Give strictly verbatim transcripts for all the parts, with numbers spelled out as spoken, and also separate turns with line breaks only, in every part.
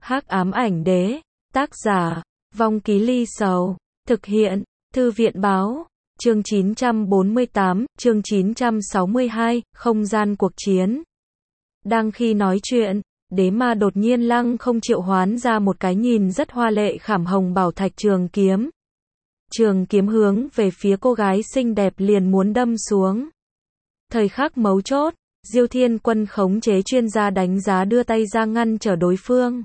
Hắc ám ảnh đế, tác giả, Vong Ký Ly Sầu, thực hiện, Thư viện báo, chương chín trăm bốn mươi tám, chương chín trăm sáu mươi hai, không gian cuộc chiến. Đang khi nói chuyện, đế ma đột nhiên lăng không triệu hoán ra một cái nhìn rất hoa lệ khảm hồng bảo thạch trường kiếm. Trường kiếm hướng về phía cô gái xinh đẹp liền muốn đâm xuống. Thời khắc mấu chốt, Diêu Thiên Quân khống chế chuyên gia đánh giá đưa tay ra ngăn trở đối phương.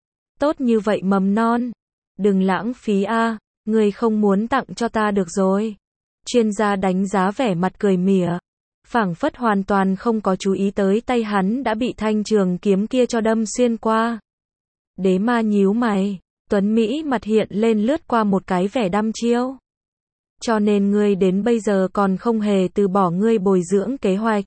Tốt như vậy mầm non, đừng lãng phí a, người không muốn tặng cho ta được rồi. Chuyên gia đánh giá vẻ mặt cười mỉa, phảng phất hoàn toàn không có chú ý tới tay hắn đã bị thanh trường kiếm kia cho đâm xuyên qua. Đế ma nhíu mày, tuấn Mỹ mặt hiện lên lướt qua một cái vẻ đăm chiêu. Cho nên ngươi đến bây giờ còn không hề từ bỏ ngươi bồi dưỡng kế hoạch.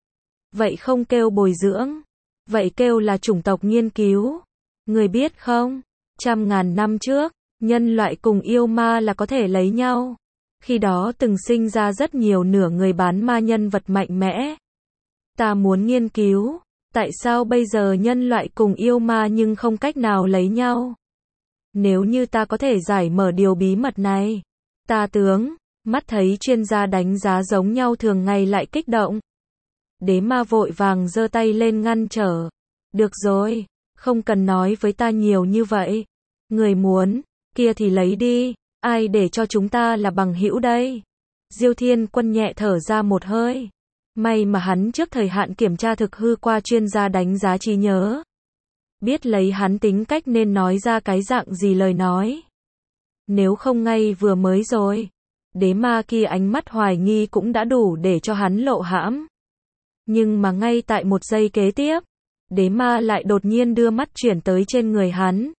Vậy không kêu bồi dưỡng, vậy kêu là chủng tộc nghiên cứu. Ngươi biết không, trăm ngàn năm trước, nhân loại cùng yêu ma là có thể lấy nhau. Khi đó từng sinh ra rất nhiều nửa người bán ma nhân vật mạnh mẽ. Ta muốn nghiên cứu, tại sao bây giờ nhân loại cùng yêu ma nhưng không cách nào lấy nhau? Nếu như ta có thể giải mở điều bí mật này, ta tướng, mắt thấy chuyên gia đánh giá giống nhau thường ngày lại kích động. Đế ma vội vàng giơ tay lên ngăn trở. Được rồi, không cần nói với ta nhiều như vậy. Người muốn, kia thì lấy đi, ai để cho chúng ta là bằng hữu đây? Diêu Thiên Quân nhẹ thở ra một hơi. May mà hắn trước thời hạn kiểm tra thực hư qua chuyên gia đánh giá trí nhớ. Biết lấy hắn tính cách nên nói ra cái dạng gì lời nói. Nếu không ngay vừa mới rồi, đế ma kia ánh mắt hoài nghi cũng đã đủ để cho hắn lộ hãm. Nhưng mà ngay tại một giây kế tiếp, đế ma lại đột nhiên đưa mắt chuyển tới trên người hắn.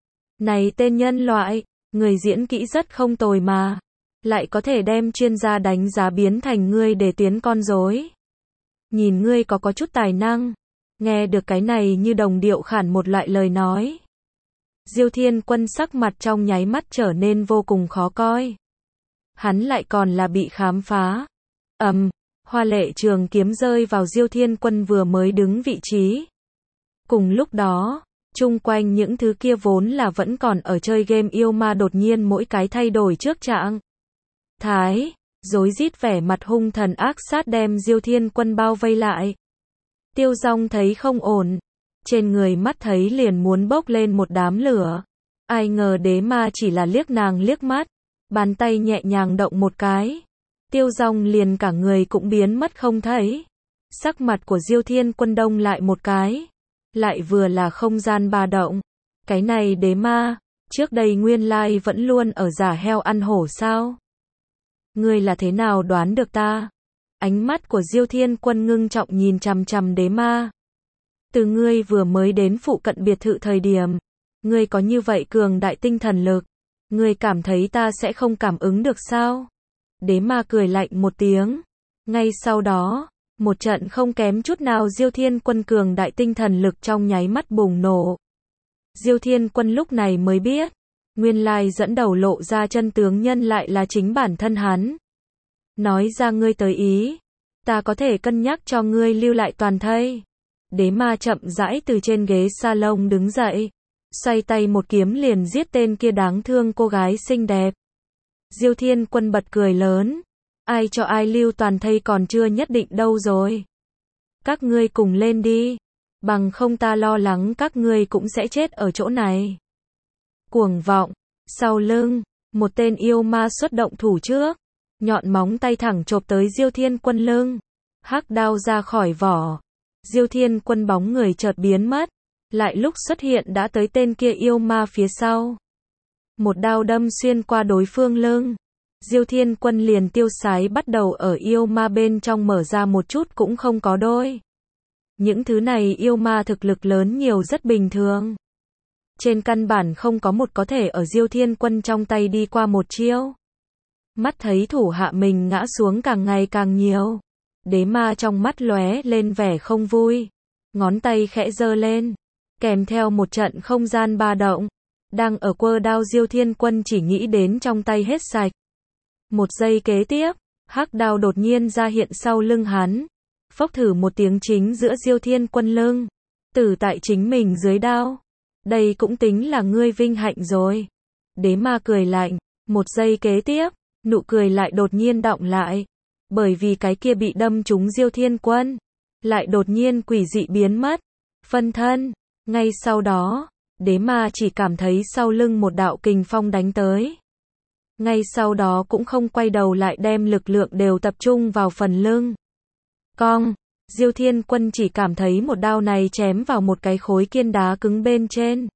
Này tên nhân loại, người diễn kỹ rất không tồi mà, lại có thể đem chuyên gia đánh giá biến thành ngươi để tiến con rối. Nhìn ngươi có có chút tài năng. Nghe được cái này như đồng điệu khản một loại lời nói. Diêu Thiên Quân sắc mặt trong nháy mắt trở nên vô cùng khó coi. Hắn lại còn là bị khám phá. Ầm, um, hoa lệ trường kiếm rơi vào Diêu Thiên Quân vừa mới đứng vị trí. Cùng lúc đó, chung quanh những thứ kia vốn là vẫn còn ở chơi game yêu ma đột nhiên mỗi cái thay đổi trước trạng thái, rối rít vẻ mặt hung thần ác sát đem Diêu Thiên Quân bao vây lại. Tiêu Dong thấy không ổn, trên người mắt thấy liền muốn bốc lên một đám lửa. Ai ngờ đế ma chỉ là liếc nàng liếc mắt, bàn tay nhẹ nhàng động một cái. Tiêu Dong liền cả người cũng biến mất không thấy. Sắc mặt của Diêu Thiên Quân đông lại một cái. Lại vừa là không gian ba động. Cái này đế ma, trước đây nguyên lai vẫn luôn ở giả heo ăn hổ sao? Ngươi là thế nào đoán được ta? Ánh mắt của Diêu Thiên Quân ngưng trọng nhìn chằm chằm đế ma. Từ ngươi vừa mới đến phụ cận biệt thự thời điểm, ngươi có như vậy cường đại tinh thần lực, ngươi cảm thấy ta sẽ không cảm ứng được sao? Đế ma cười lạnh một tiếng. Ngay sau đó, một trận không kém chút nào Diêu Thiên Quân cường đại tinh thần lực trong nháy mắt bùng nổ. Diêu Thiên Quân lúc này mới biết, nguyên lai dẫn đầu lộ ra chân tướng nhân lại là chính bản thân hắn. Nói ra ngươi tới ý, ta có thể cân nhắc cho ngươi lưu lại toàn thây. Đế ma chậm rãi từ trên ghế salon đứng dậy, xoay tay một kiếm liền giết tên kia đáng thương cô gái xinh đẹp. Diêu Thiên Quân bật cười lớn, ai cho ai lưu toàn thây còn chưa nhất định đâu rồi. Các ngươi cùng lên đi, bằng không ta lo lắng các ngươi cũng sẽ chết ở chỗ này. Cuồng vọng, sau lưng, một tên yêu ma xuất động thủ trước. Nhọn móng tay thẳng chộp tới Diêu Thiên Quân lưng. Hắc đao ra khỏi vỏ. Diêu Thiên Quân bóng người chợt biến mất. Lại lúc xuất hiện đã tới tên kia yêu ma phía sau. Một đao đâm xuyên qua đối phương lưng. Diêu Thiên Quân liền tiêu sái bắt đầu ở yêu ma bên trong mở ra một chút cũng không có đôi. Những thứ này yêu ma thực lực lớn nhiều rất bình thường. Trên căn bản không có một có thể ở Diêu Thiên Quân trong tay đi qua một chiêu. Mắt thấy thủ hạ mình ngã xuống càng ngày càng nhiều. Đế ma trong mắt lóe lên vẻ không vui. Ngón tay khẽ giơ lên. Kèm theo một trận không gian ba động. Đang ở quơ đao Diêu Thiên Quân chỉ nghĩ đến trong tay hết sạch. Một giây kế tiếp, hắc đao đột nhiên ra hiện sau lưng hắn. Phốc thử một tiếng chính giữa Diêu Thiên Quân lưng. Tử tại chính mình dưới đao. Đây cũng tính là ngươi vinh hạnh rồi. Đế ma cười lạnh, một giây kế tiếp, nụ cười lại đột nhiên đọng lại. Bởi vì cái kia bị đâm trúng Diêu Thiên Quân, lại đột nhiên quỷ dị biến mất, phân thân. Ngay sau đó, đế ma chỉ cảm thấy sau lưng một đạo kình phong đánh tới. Ngay sau đó cũng không quay đầu lại đem lực lượng đều tập trung vào phần lưng. Cong, Diêu Thiên Quân chỉ cảm thấy một đao này chém vào một cái khối kiên đá cứng bên trên.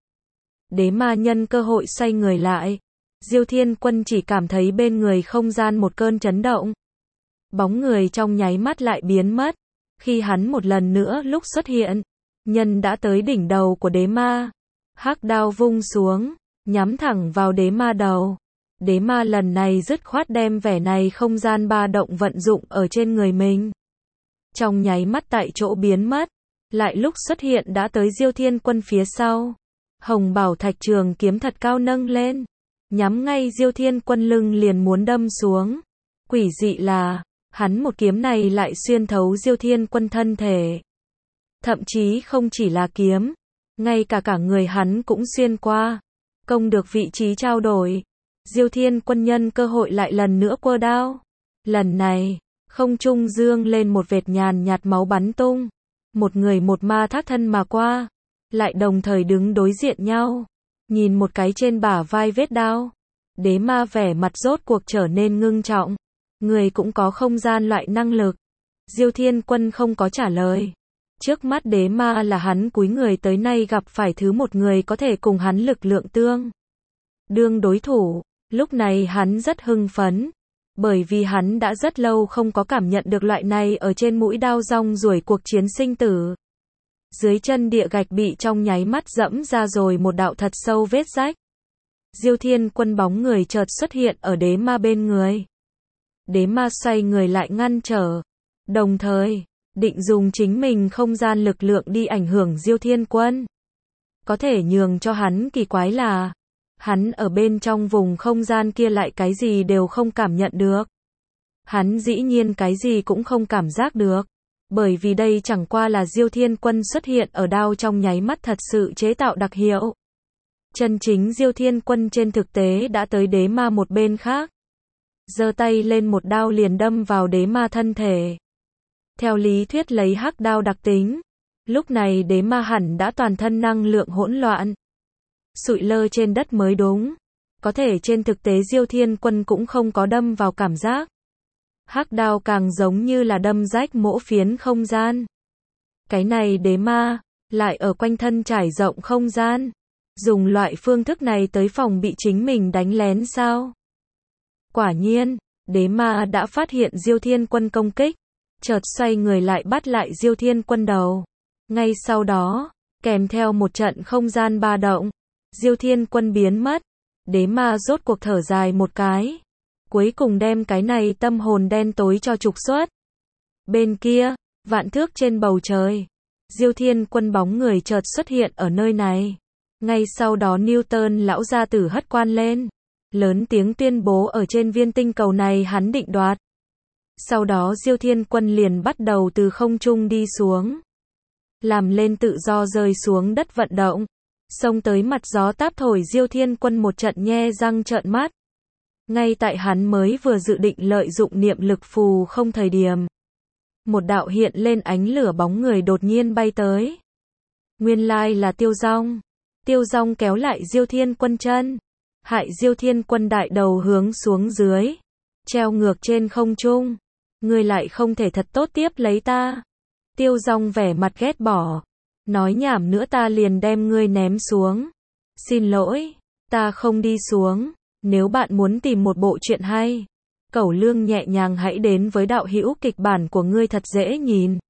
Đế ma nhân cơ hội xoay người lại. Diêu Thiên Quân chỉ cảm thấy bên người không gian một cơn chấn động. Bóng người trong nháy mắt lại biến mất. Khi hắn một lần nữa lúc xuất hiện, nhân đã tới đỉnh đầu của đế ma. Hắc đao vung xuống, nhắm thẳng vào đế ma đầu. Đế ma lần này dứt khoát đem vẻ này không gian ba động vận dụng ở trên người mình. Trong nháy mắt tại chỗ biến mất, lại lúc xuất hiện đã tới Diêu Thiên Quân phía sau. Hồng bảo thạch trường kiếm thật cao nâng lên, nhắm ngay Diêu Thiên Quân lưng liền muốn đâm xuống. Quỷ dị là, hắn một kiếm này lại xuyên thấu Diêu Thiên Quân thân thể. Thậm chí không chỉ là kiếm, ngay cả cả người hắn cũng xuyên qua. Công được vị trí trao đổi. Diêu Thiên Quân nhân cơ hội lại lần nữa quơ đao. Lần này, không trung dương lên một vệt nhàn nhạt máu bắn tung. Một người một ma thác thân mà qua, lại đồng thời đứng đối diện nhau. Nhìn một cái trên bả vai vết đao. Đế ma vẻ mặt rốt cuộc trở nên ngưng trọng. Người cũng có không gian loại năng lực. Diêu Thiên Quân không có trả lời. Trước mắt đế ma là hắn cúi người tới nay gặp phải thứ một người có thể cùng hắn lực lượng tương đương đối thủ. Lúc này hắn rất hưng phấn, bởi vì hắn đã rất lâu không có cảm nhận được loại này ở trên mũi đao rong ruổi cuộc chiến sinh tử. Dưới chân địa gạch bị trong nháy mắt dẫm ra rồi một đạo thật sâu vết rách. Diêu Thiên Quân bóng người chợt xuất hiện ở đế ma bên người. Đế ma xoay người lại ngăn trở, đồng thời định dùng chính mình không gian lực lượng đi ảnh hưởng Diêu Thiên Quân. Có thể nhường cho hắn kỳ quái là, hắn ở bên trong vùng không gian kia lại cái gì đều không cảm nhận được. Hắn dĩ nhiên cái gì cũng không cảm giác được, bởi vì đây chẳng qua là Diêu Thiên Quân xuất hiện ở đao trong nháy mắt thật sự chế tạo đặc hiệu. Chân chính Diêu Thiên Quân trên thực tế đã tới đế ma một bên khác. Giơ tay lên một đao liền đâm vào đế ma thân thể. Theo lý thuyết lấy hắc đao đặc tính, lúc này đế ma hẳn đã toàn thân năng lượng hỗn loạn, sụi lơ trên đất mới đúng. Có thể trên thực tế Diêu Thiên Quân cũng không có đâm vào cảm giác. Hắc đao càng giống như là đâm rách mỗ phiến không gian. Cái này đế ma, lại ở quanh thân trải rộng không gian. Dùng loại phương thức này tới phòng bị chính mình đánh lén sao? Quả nhiên, đế ma đã phát hiện Diêu Thiên Quân công kích. Chợt xoay người lại bắt lại Diêu Thiên Quân đầu. Ngay sau đó, kèm theo một trận không gian ba động, Diêu Thiên Quân biến mất. Đế ma rốt cuộc thở dài một cái. Cuối cùng đem cái này tâm hồn đen tối cho trục xuất. Bên kia, vạn thước trên bầu trời, Diêu Thiên Quân bóng người chợt xuất hiện ở nơi này. Ngay sau đó Newton lão gia tử hất quan lên, lớn tiếng tuyên bố ở trên viên tinh cầu này hắn định đoạt. Sau đó Diêu Thiên Quân liền bắt đầu từ không trung đi xuống, làm lên tự do rơi xuống đất vận động, xông tới mặt gió táp thổi Diêu Thiên Quân một trận nhe răng trợn mắt. Ngay tại hắn mới vừa dự định lợi dụng niệm lực phù không thời điểm, một đạo hiện lên ánh lửa bóng người đột nhiên bay tới. Nguyên lai là Tiêu Dong. Tiêu Dong kéo lại Diêu Thiên Quân chân, hại Diêu Thiên Quân đại đầu hướng xuống dưới, treo ngược trên không trung. Ngươi lại không thể thật tốt tiếp lấy ta. Tiêu Dong vẻ mặt ghét bỏ, nói nhảm nữa ta liền đem ngươi ném xuống. Xin lỗi, ta không đi xuống. Nếu bạn muốn tìm một bộ truyện hay, cẩu lương nhẹ nhàng hãy đến với đạo hữu kịch bản của ngươi thật dễ nhìn.